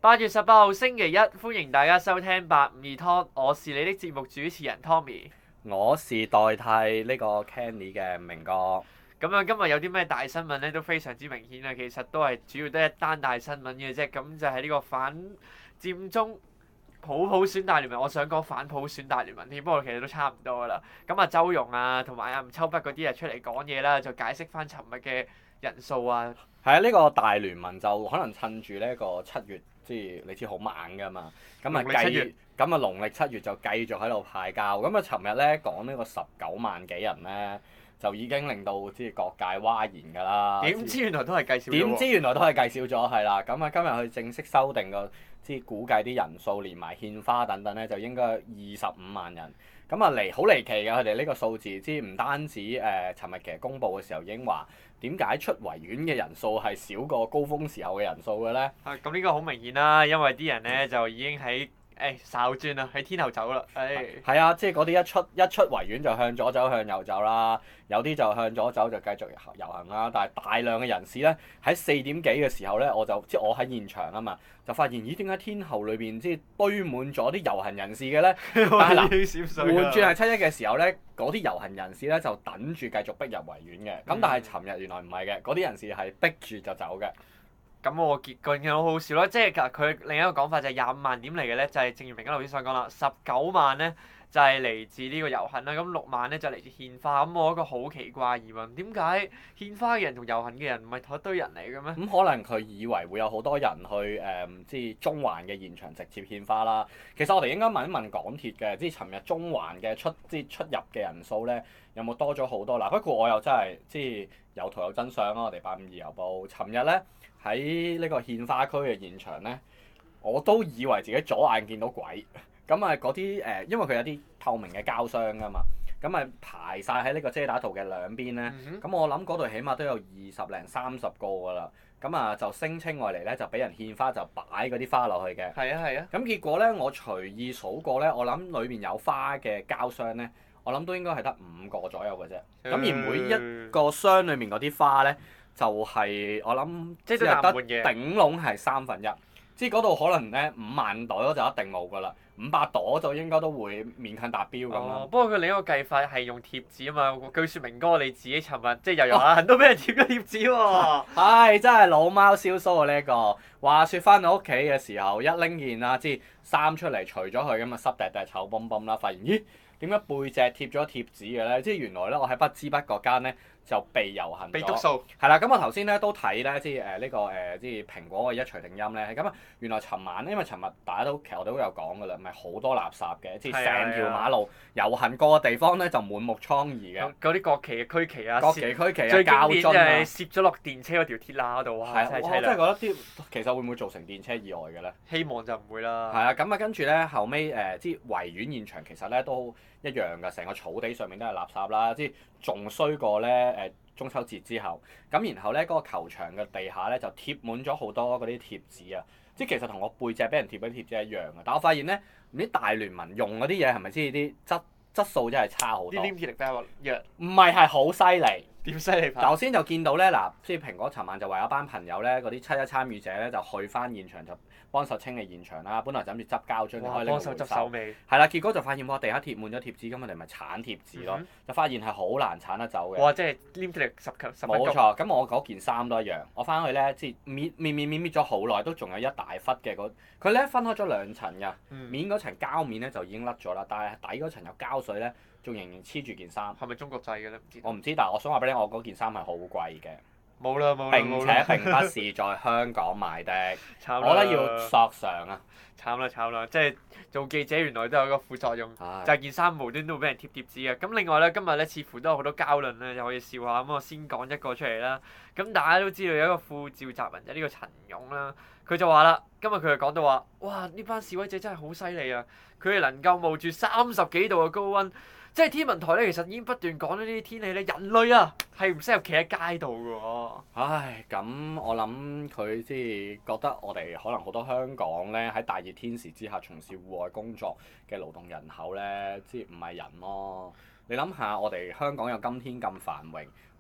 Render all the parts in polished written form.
8月18號星期一，歡迎大家收聽852Talk，我是你的節目主持人 Tommy。 我是代替呢個 Kenny 嘅明哥。 咁樣今日有啲咩大新聞咧，都非常之明顯啊！其實都係主要得一單大新聞嘅啫，咁就係呢個反佔中普選大聯盟。我想講反普選大聯盟添，不過其實都差唔多噶啦。咁啊，周融啊，同埋吳秋北嗰啲啊出嚟講嘢啦，就解釋翻尋日嘅人數啊。 係啊，呢個大聯盟就可能趁住呢個7月，即係你知好猛㗎嘛。咁啊農曆7月就繼續喺度派膠。咁啊，尋日咧講呢個19萬幾人咧，就已經令到即係各界譁然㗎啦。 點知原來都係計少咗。 點知原來都係計少咗，係啦。咁啊，今日佢正式修訂個即係估計啲人數，連埋獻花等等咧，就應該有25萬人。咁啊好離奇嘅佢哋呢個數字，即係唔單止尋日其實公佈嘅時候已經話，點解出維園嘅人數係少過高峰時候嘅人數嘅咧？ 咁呢個好明顯啦，因為啲人咧就已經喺哨轉啦，喺天后走啦， 係啊，即係嗰啲一出維園就向左走向右走啦，有啲就向左走就繼續遊行啦。但係大量嘅人士咧喺4點幾嘅時候咧，我喺現場啊嘛，就發現咦點解天后裏邊即係堆滿咗啲遊行人士嘅咧？但係嗱，換轉係7一嘅時候咧，嗰啲遊行人士咧就等住繼續逼入維園嘅。咁但係尋日原來唔係嘅，嗰啲人士係逼住就走嘅。 咁我結論嘅好好笑咯，即係佢另一個講法就係25萬點嚟嘅咧，就係正如明哥頭先所講啦，19萬咧就係嚟自呢個遊行啦，咁6萬咧就嚟自獻花。咁我一個好奇怪疑問，點解獻花嘅人同遊行嘅人唔係同一堆人嚟嘅咩？ 咁可能佢以為會有好多人去即係中環嘅現場直接獻花啦。其實我哋應該問一問港鐵嘅，即係尋日中環嘅出入嘅人數咧，有冇多咗好多嗱？不過我又真係即係有圖有真相啦。我哋852郵報尋日咧喺呢個獻花區嘅現場咧，我都以為自己左眼見到鬼。咁啊嗰啲因為佢有啲透明嘅膠箱㗎嘛，咁啊排晒喺呢個遮打圖嘅兩邊咧。咁我諗嗰度起碼都有20零30個㗎啦。咁啊就聲稱外嚟咧就俾人獻花就擺嗰啲花落去嘅。 係啊係啊。 咁結果咧我隨意數過咧，我諗裏邊有花嘅膠箱咧，我諗都應該係得5個左右嘅啫。咁而每一個箱裏面嗰啲花咧，就係我諗即係得頂籠係1/3，即係嗰度可能咧5萬朵就一定冇㗎啦，500朵就應該都會勉強達標咁咯。 不過佢另一個計法係用貼紙啊嘛，據說明哥你自己尋日即係遊行都俾人貼咗貼紙喎。 唉，真係老貓燒鬚啊！呢一個話説翻到屋企嘅時候，一拎件啊，即係衫出嚟除咗佢咁啊，濕滴滴臭崩崩啦，發現咦點解背脊貼咗貼紙嘅咧？即係原來咧我喺不知不覺間咧就被遊行咗。 被督數。 係啦，咁我頭先咧都睇咧，即係呢個即係蘋果嘅一錘定音咧。咁啊，原來尋晚因為尋日大家都其實我哋都有講㗎啦，咪好多垃圾嘅，即係成條馬路遊行過嘅地方咧就滿目瘡痍嘅。 嗰啲國旗嘅區旗啊， 國旗區旗啊， 最經典就膠樽啊， 係攝咗落電車嗰條鐵欄嗰度啊，真係我真係覺得啲其實會唔會造成電車意外嘅咧？ 希望就唔會啦。 係啊，咁啊跟住咧後尾即係維園現場其實咧都一樣㗎，成個草地上面都係垃圾啦，即係仲衰過咧中秋節之後。咁然後咧嗰個球場嘅地下咧就貼滿咗好多嗰啲貼紙啊，即係其實同我背脊俾人貼嗰啲貼紙一樣嘅。但我發現咧，唔知大聯盟用嗰啲嘢係咪先啲質素真係差好多？ 啲黏貼力比較弱。 唔係好犀利。 點犀利法？ 頭先就見到咧嗱，即係蘋果尋晚就話有班朋友咧，嗰啲7一參與者咧就去翻現場就幫手清理現場啦。本來就諗住執膠樽開呢個幫手執手尾。 係啦，結果就發現地下貼滿咗貼紙，咁我哋咪鏟貼紙咯。就發現係好難鏟得走嘅。 哇！即係黏貼力10級。 冇錯，咁我嗰件衫都一樣。我翻去咧，即係搣咗好耐，都仲有一大忽嘅佢咧分開咗2層㗎。面嗰層膠面咧就已經甩咗啦，但係底嗰層有膠水咧，仲仍然黐住件衫。 係咪中國製嘅咧？唔知。 我唔知，但係我想話俾你聽，我嗰件衫係好貴嘅。 冇啦。 並且並不是在香港買的。我覺得要索償啊！ 慘啦！即係做記者原來都有個副作用，就係件衫無端端會俾人貼貼紙嘅。咁另外咧，今日咧似乎都有好多膠論咧，就可以笑下。咁我先講一個出嚟啦。咁大家都知道有一個副召集人就係呢個陳勇啦，佢就話啦，今日佢就講到話，哇！呢班示威者真係好犀利啊！佢哋能夠冒住30幾度嘅高溫。即係天文台咧，其實已經不斷講呢啲天氣咧，人類啊係唔適合企喺街度嘅喎。 唉，咁我諗佢即係覺得我哋可能好多香港咧喺大熱天時之下從事戶外工作嘅勞動人口咧，即係唔係人咯？你諗下，我哋香港有今天咁繁榮，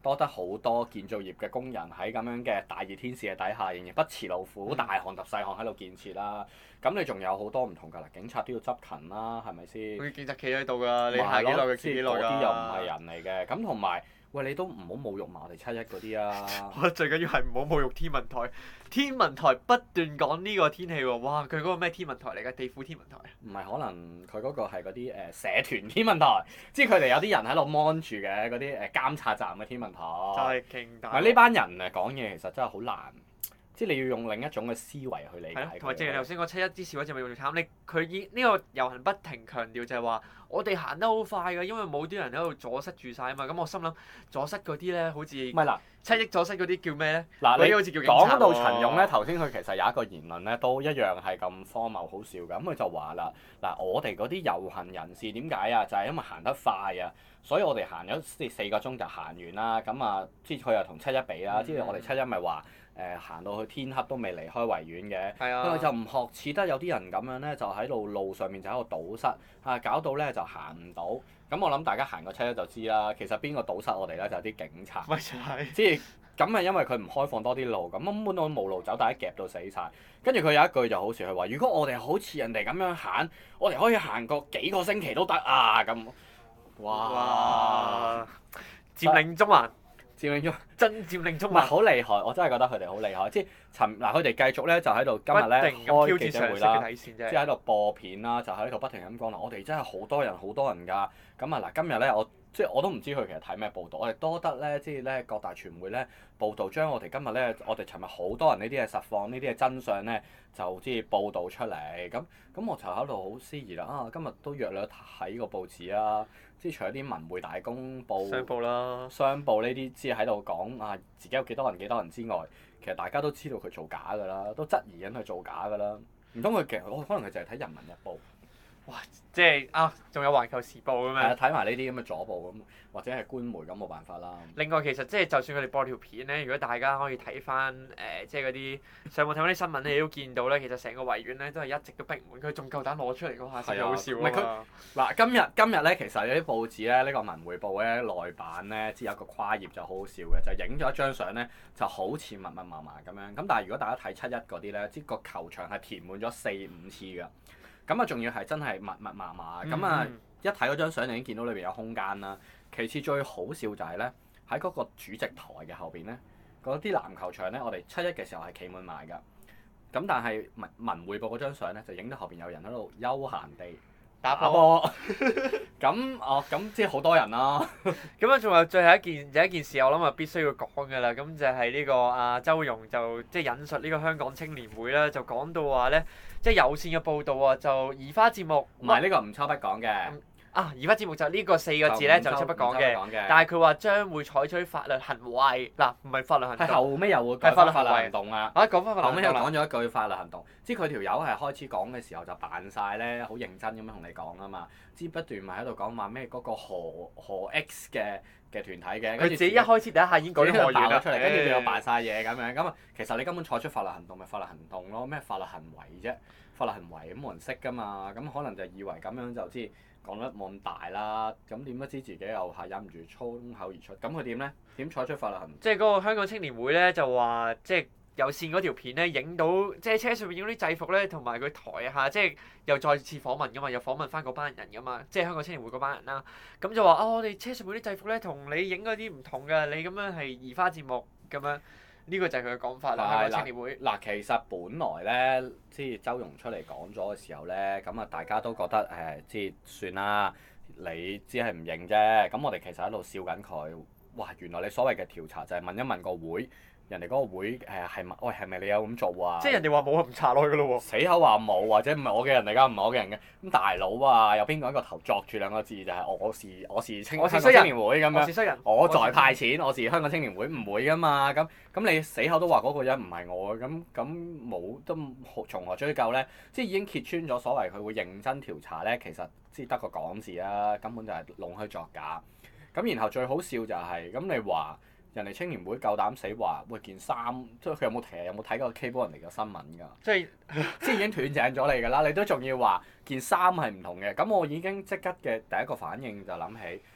多得好多建造業嘅工人喺咁樣嘅大熱天時嘅底下，仍然不辭勞苦，大汗揼細汗喺度建設啦。咁你仲有好多唔同㗎啦，警察都要執勤啦，係咪先？ 佢警察企喺度㗎，你行幾耐佢企幾耐㗎。 嗰啲又唔係人嚟嘅，咁同埋喂，你都唔好侮辱埋我哋7·1嗰啲啊！ 我覺得最緊要係唔好侮辱天文台。天文台不斷講呢個天氣喎，哇！佢嗰個咩天文台嚟㗎？地府天文台啊？ 唔係，可能佢嗰個係嗰啲社團天文台，即係佢哋有啲人喺度 mon 住嘅嗰啲監察站嘅天文台。 就係勁大。 唔係呢班人講嘢其實真係好難，即係你要用另一種嘅思維去理解佢。 同埋正如你頭先講7·1之示威者咪用慘，佢以呢個遊行不停強調就係話，我哋行得好快㗎，因為冇啲人喺度阻塞住晒啊嘛。咁我心諗阻塞嗰啲咧，好似唔係嗱 7·1阻塞嗰啲叫咩咧？ 嗱， 嗰啲好似叫警察喎。 講到陳勇咧，頭先佢其實有一個言論咧，都一樣係咁荒謬好笑㗎。咁佢就話啦，嗱，我哋嗰啲遊行人士點解啊？就係因為行得快啊，所以我哋行咗4個鐘就行完啦。咁啊，即係佢又同7·1比啦。即係我哋7·1咪話行到去天黑都未離開維園嘅。 係啊。 佢就唔學似得有啲人咁樣咧，就喺路上面就喺度堵塞啊，搞到咧就行唔到。咁我諗大家行過7·1就知啦，其實邊個堵塞我哋咧就係啲警察。 咪就係。 即係咁係因為佢唔開放多啲路，咁根本都冇路走，大家夾到死晒。跟住佢有一句就好似佢話：如果我哋好似人哋咁樣行，我哋可以行過幾個星期都得啊！咁，哇！ 佔領中環， 佔領中， 真佔領中環。 唔係好厲害，我真係覺得佢哋好厲害。即係佢哋繼續咧就喺度今日咧開記者會啦，即係喺度播片啦，就喺度不停咁講啦。我哋真係好多人㗎。咁啊嗱，今日咧我都唔知佢其實睇咩報道，我哋多得咧，即係咧各大傳媒咧報道，將我哋今日咧，我哋尋日好多人呢啲嘅實況，呢啲嘅真相咧，就即係報導出嚟。咁我就喺度好思疑啦。啊，今日都約咗睇個報紙啊，即係除咗啲文匯大公報、商報呢啲，即係喺度講啊自己有幾多人之外，其實大家都知道佢造假㗎啦，都質疑緊佢造假㗎啦。唔通佢其實可能佢淨係睇《人民日報》？ 哇！即係仲有《環球時報》咁樣。係啊， 睇埋呢啲咁嘅左報咁，或者係官媒咁，冇辦法啦。 另外其實即係就算佢哋播條片咧，如果大家可以睇翻即係嗰啲上網睇翻啲新聞，你都見到咧，其實成個維園咧都係一直都逼滿，佢仲夠膽攞出嚟嗰下先好笑啊！ 嗱，今日咧其實有啲報紙咧，呢個文匯報咧內版咧，只有一個跨頁就好好笑嘅，就影咗一張相咧，就好似密密麻麻咁樣。咁但係如果大家睇7·1嗰啲咧，即個球場係填滿咗4-5次㗎。咁啊，仲要係真係密密麻麻，咁啊一睇嗰張相就已經見到裏邊有空間啦。其次最好笑就係咧，喺嗰個主席台嘅後邊咧，嗰啲籃球場咧，我哋7·1嘅時候係企滿埋㗎。咁但係文匯報嗰張相咧，就影到後邊有人喺度休閒地打波。咁即係好多人啦。 咁啊，仲有最後有一件事，我諗啊必須要講㗎啦。咁就係呢個周融就即係引述呢個香港青年會啦，就講到話咧，即係有線嘅報導啊，就移花節目唔係呢個唔抽筆講嘅。 移花節目就呢個4個字咧就抽筆講嘅，但係佢話將會採取法律行為，唔係法律行動。係後尾又會講翻法律行動啊！講翻法律行動。後尾又講咗一句法律行動，即係佢條友係開始講嘅時候就扮晒咧，好認真咁樣同你講啊嘛，之不斷咪喺度講話咩嗰個何 X 嘅團體嘅。佢自己一開始第一下已經講咗爆咗出嚟，跟住佢又扮晒嘢咁樣。咁啊，其實你根本採取法律行動咪法律行動咯，咩法律行為啫？法律行為咁冇人識㗎嘛，咁可能就以為咁樣就知。講得冇咁大啦，咁點不知自己又係忍唔住粗口而出，咁佢點咧？點採取法律行動？即係嗰個香港青年會咧，就話即係有線嗰條片咧，影到即係車上面影啲制服咧，同埋佢台下即係又再次訪問㗎嘛，又訪問翻嗰班人㗎嘛，即係香港青年會嗰班人啦。咁就話我哋車上面啲制服咧，同你影嗰啲唔同㗎，你咁樣係移花節目咁樣。呢個就係佢嘅講法啦。香港青年會嗱，其實本來咧，即係周融出嚟講咗嘅時候咧，咁啊大家都覺得即係算啦，你只係唔認啫。咁我哋其實喺度笑緊佢，哇！原來你所謂嘅調查就係問一問個會，人哋嗰個會係咪你有咁做啊？即係人哋話冇，唔查落去㗎咯喎。死口話冇，或者唔係我嘅人嚟㗎，唔係我嘅人嘅。咁大佬啊，有邊個一個頭作住兩個字就係我是香港青年會咁樣。我是衰人。我在派錢，我是香港青年會，唔會㗎嘛。咁你死口都話嗰個人唔係我，咁冇都從何追究咧？即係已經揭穿咗所謂佢會認真調查咧，其實即係得個講字啦，根本就係弄虛作假。咁然後最好笑就係咁，你話。人哋青年會夠膽死話，喂件衫，即係佢有冇睇過 cable 人哋嘅新聞㗎？即係已經斷正咗你㗎啦，你都仲要話件衫係唔同嘅，咁我已經即刻嘅第一個反應就諗起，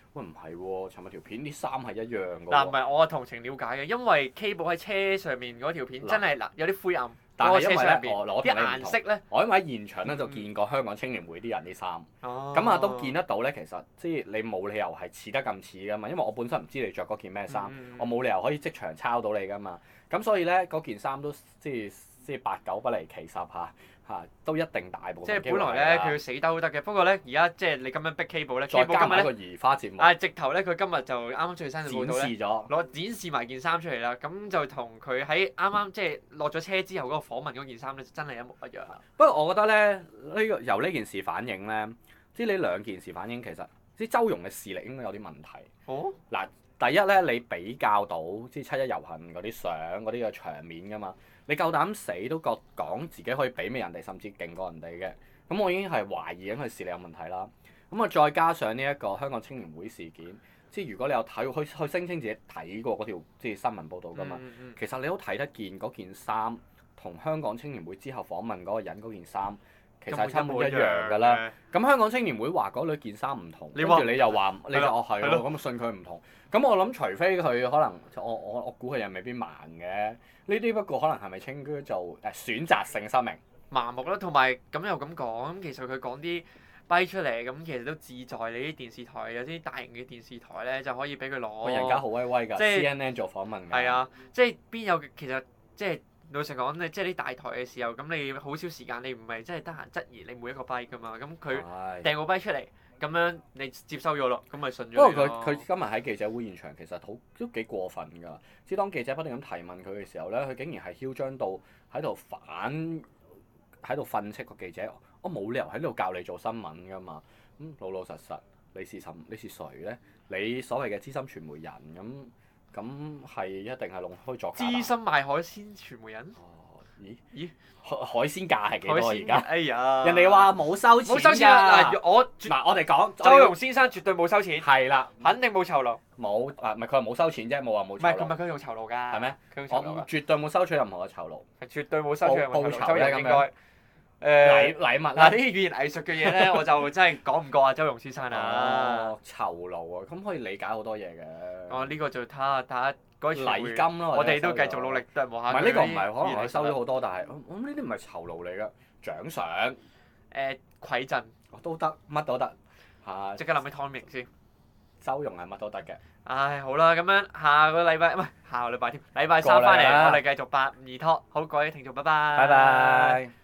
喂唔係喎，尋日條片啲衫係一樣㗎喎。 嗱唔係我同情了解嘅，因為 K 寶喺車上面嗰條片真係有啲灰暗。 但係因為車上邊我啲顏色咧， 我因為喺現場咧就見過香港青年會啲人啲衫，咁都見得到咧。其實即係你冇理由係似得咁似噶嘛，因為我本身唔知你着嗰件咩衫，我冇理由可以即場抄到你噶嘛。咁所以咧嗰件衫都即係八九不離其十嚇，都一定大部分。 即係本來咧佢要死兜都得嘅，不過咧而家即係你咁樣逼 K 寶咧， 再加埋一個移花節目。 直頭咧佢今日就啱啱最新嘅報道咧，展示埋件衫出嚟啦，咁就同佢喺啱啱即係落咗車之後嗰個訪問嗰件衫咧，真係一模一樣。 不過我覺得咧，由呢件事反映咧，即係呢兩件事反映其實即係周融嘅視力應該有啲問題。 哦。嗱， 第一咧，你比較到即係七一遊行嗰啲相嗰啲嘅場面㗎嘛，你夠膽死都講自己可以媲美人哋，甚至勁過人哋嘅，咁我已經係懷疑緊佢視力有問題啦。咁啊，再加上呢一個香港青年會事件，即係如果你有睇去聲稱自己睇過嗰條即係新聞報導㗎嘛，其實你都睇得見嗰件衫同香港青年會之後訪問嗰個人嗰件衫，其實係差唔多一樣㗎啦。咁香港青年會話嗰兩件衫唔同，跟住你又話你就係咯，咁信佢唔同。咁我諗除非佢可能我估佢又未必盲嘅，呢啲不過可能係咪稱叫做選擇性失明？ 麻木啦，同埋咁又咁講，咁其實佢講啲跛出嚟，咁其實都志在你啲電視台有啲大型嘅電視台咧就可以俾佢攞。 人家好威威㗎， 即係 CNN 做訪問㗎。 係啊，即係邊有其實即係老實講咧，即係啲大台嘅時候，咁你好少時間，你唔係真係得閒質疑你每一個跛㗎嘛，咁佢掟個跛出嚟。咁樣你接收咗咯，咁咪信咗你咯。 不過佢今日喺記者會現場其實都幾過分㗎。即係當記者不斷咁提問佢嘅時候咧，佢竟然係囂張到喺度訓斥個記者，我冇理由喺呢度教你做新聞㗎嘛。老老實實，你是誰咧？你所謂嘅資深傳媒人咁係一定係弄虛作假。資深賣海鮮傳媒人。 咦？海鮮價係幾多而家？ 哎呀！ 人哋話冇收錢㗎。冇收錢嗱，我哋講周融先生絕對冇收錢。 係啦。 肯定冇酬勞。 冇唔係佢話冇收錢啫，冇話冇酬勞。 唔係佢用酬勞㗎。 係咩？ 佢用酬勞㗎。 我絕對冇收取任何嘅酬勞。 係絕對冇收取任何酬勞。 酬咧咁樣。禮物嗱，呢啲語言藝術嘅嘢咧，我就真係講唔過啊，周融先生啊。 酬勞啊，咁可以理解好多嘢嘅。 呢個就睇下嗰啲禮金咯， 我哋都繼續努力都係望下。 唔係呢個唔係，可能佢收咗好多，但係我諗呢啲唔係酬勞嚟㗎，獎賞。 饋贈。 都得，乜都得。嚇！ 即刻諗起湯明先。 周融係乜都得嘅。 唉，好啦，咁樣下個禮拜唔係下個禮拜添，禮拜三翻嚟我哋繼續852 Talk，好，各位聽眾，拜拜。 拜拜。